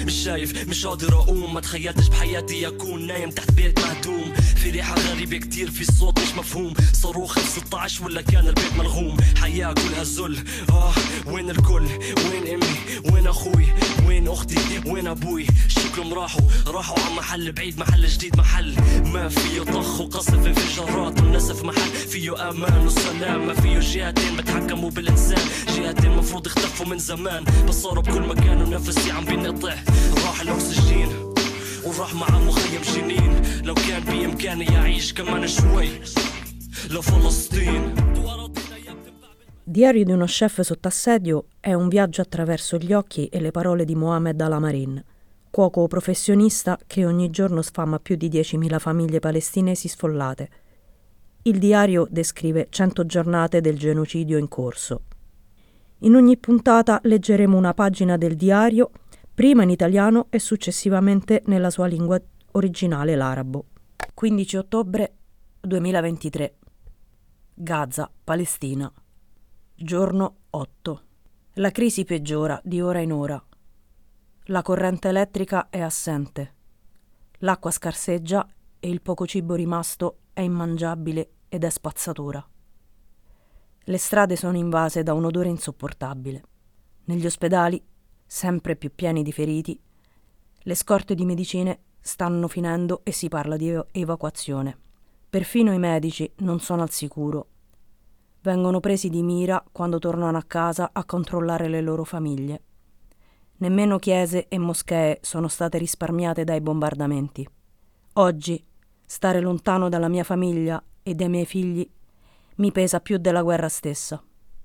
مش شايف مش قادر اقوم، ما تخيلتش بحياتي اكون نايم تحت بيت مهدوم، في ريحة غريبة كتير، في صوت مش مفهوم، صاروخ 16 ولا كان البيت ملغوم، حياة كلها ذل. وين الكل؟ وين امي؟ وين اخوي؟ وين اختي؟ وين ابوي؟ شكلهم راحوا على محل بعيد، محل جديد، محل ما فيه طخ وقصف انفجارات والنسف، محل فيه امان وسلام، ما فيه جهتين بتحكموا بالانسان، جهتين مفروض اختفوا من زمان، بس صاروا بكل مكان ونفسي عم بينقطع، راح الاكسجين وراح مع مخيم جنين، لو كان بامكاني اعيش كمان شوي لفلسطين. Diario di uno chef sotto assedio è un viaggio attraverso gli occhi e le parole di Mohamed Al-Amarin, cuoco professionista che ogni giorno sfama più di 10.000 famiglie palestinesi sfollate. Il diario descrive 100 giornate del genocidio in corso. In ogni puntata leggeremo una pagina del diario, prima in italiano e successivamente nella sua lingua originale, l'arabo. 15 ottobre 2023. Gaza, Palestina. Giorno 8. La crisi peggiora di ora in ora. La corrente elettrica è assente. L'acqua scarseggia e il poco cibo rimasto è immangiabile ed è spazzatura. Le strade sono invase da un odore insopportabile. Negli ospedali, sempre più pieni di feriti, le scorte di medicine stanno finendo e si parla di evacuazione. Perfino i medici non sono al sicuro. Vengono presi di mira quando tornano a casa a controllare le loro famiglie. Nemmeno chiese e moschee sono state risparmiate dai bombardamenti. Oggi, stare lontano dalla mia famiglia e dai miei figli mi pesa più della guerra stessa.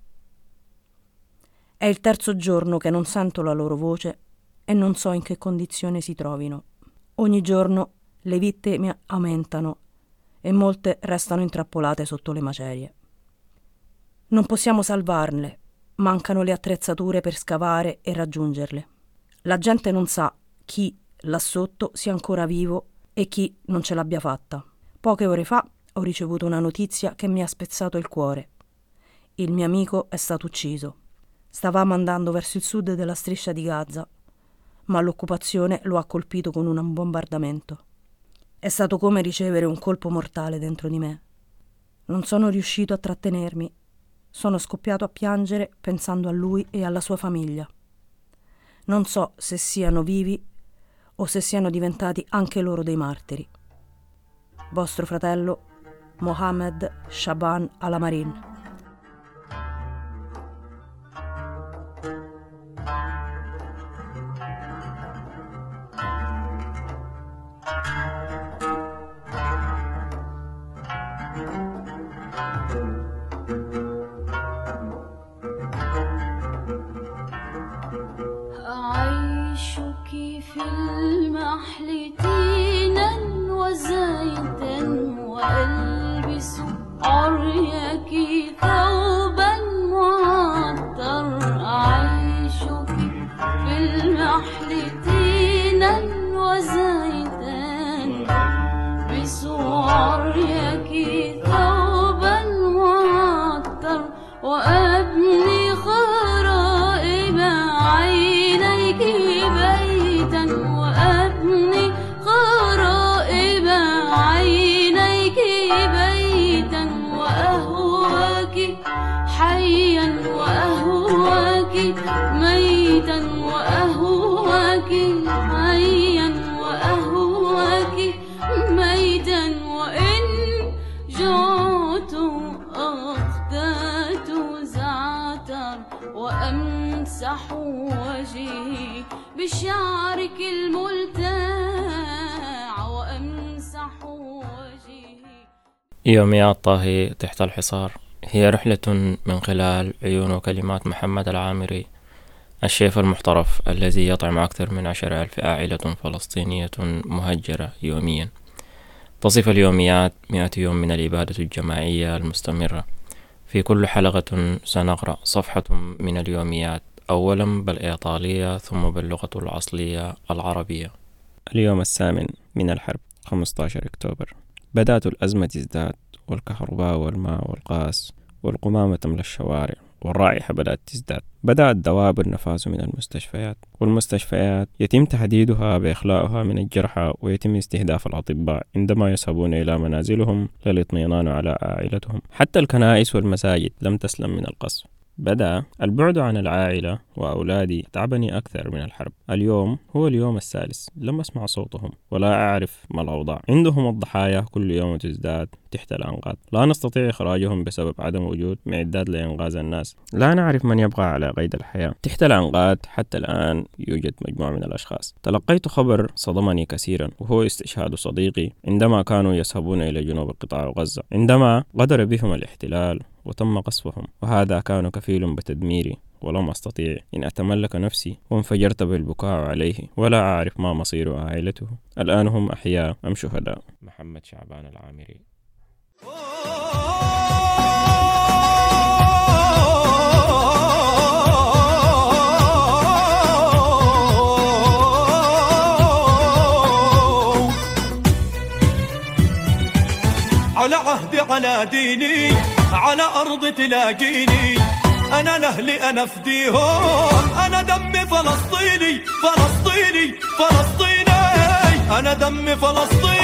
È il terzo giorno che non sento la loro voce e non so in che condizione si trovino. Ogni giorno le vittime aumentano e molte restano intrappolate sotto le macerie. Non possiamo salvarle, mancano le attrezzature per scavare e raggiungerle. La gente non sa chi là sotto sia ancora vivo e chi non ce l'abbia fatta. Poche ore fa ho ricevuto una notizia che mi ha spezzato il cuore. Il mio amico è stato ucciso. Stavamo andando verso il sud della striscia di Gaza, ma l'occupazione lo ha colpito con un bombardamento. È stato come ricevere un colpo mortale dentro di me. Non sono riuscito a trattenermi. Sono scoppiato a piangere pensando a lui e alla sua famiglia. Non so se siano vivi o se siano diventati anche loro dei martiri. Vostro fratello Mohamed Shaban Al-Amarin. في المحل تينا وزيتا وألبس عريك ثوبا معطر أعيشك في المحل تينا وزيتا ألبس عريك ثوبا معطر وأبني خرائب عينيك بيتا وأبني خرائب عينيك بيتا وأهواك حيا وأهواك ميتا وأهواك حيا وأهواك ميتا وإن جعت أخدات زعتر وأمسح وجهي بشعرك الملتاع وأمسح وجهي. يوميات طاهي تحت الحصار هي رحلة من خلال عيون وكلمات محمد العامري، الشيف المحترف الذي يطعم أكثر من 10,000 عائلة فلسطينية مهجرة يوميا. تصف اليوميات 100 يوم من الإبادة الجماعية المستمرة. في كل حلقة سنقرأ صفحة من اليوميات، أولا بالإيطالية ثم باللغة الأصلية العربية. اليوم 8 من الحرب 15 أكتوبر. بدأت الأزمة تزداد، والكهرباء والماء والغاز والقمامة تملى الشوارع، والرائحة بدأت تزداد. بدأ الدواب النفاذ من المستشفيات، والمستشفيات يتم تهديدها بإخلاؤها من الجرحى، ويتم استهداف الأطباء عندما يذهبون إلى منازلهم للاطمئنان على عائلتهم. حتى الكنائس والمساجد لم تسلم من القصف. بدأ البعد عن العائلة وأولادي تعبني أكثر من الحرب. اليوم هو اليوم الثالث لم أسمع صوتهم ولا أعرف ما الأوضاع. عندهم الضحايا كل يوم تزداد تحت الأنقاض. لا نستطيع إخراجهم بسبب عدم وجود معدات لإنقاذ الناس. لا نعرف من يبقى على قيد الحياة. تحت الأنقاض حتى الآن يوجد مجموعة من الأشخاص. تلقيت خبر صدمني كثيرا، وهو استشهاد صديقي عندما كانوا يذهبون إلى جنوب قطاع غزة، عندما غدر بهم الاحتلال وتم قصفهم، وهذا كان كفيل بتدميري، ولم أستطيع أن أتملك نفسي، وانفجرت بالبكاء عليه، ولا أعرف ما مصير عائلته. الآن هم أحياء أم شهداء. محمد شعبان العامري. على عهدي على ديني على أرض تلاقيني، أنا لأهلي أنا فديهم، أنا دمي فلسطيني فلسطيني فلسطيني، أنا دمي فلسطيني.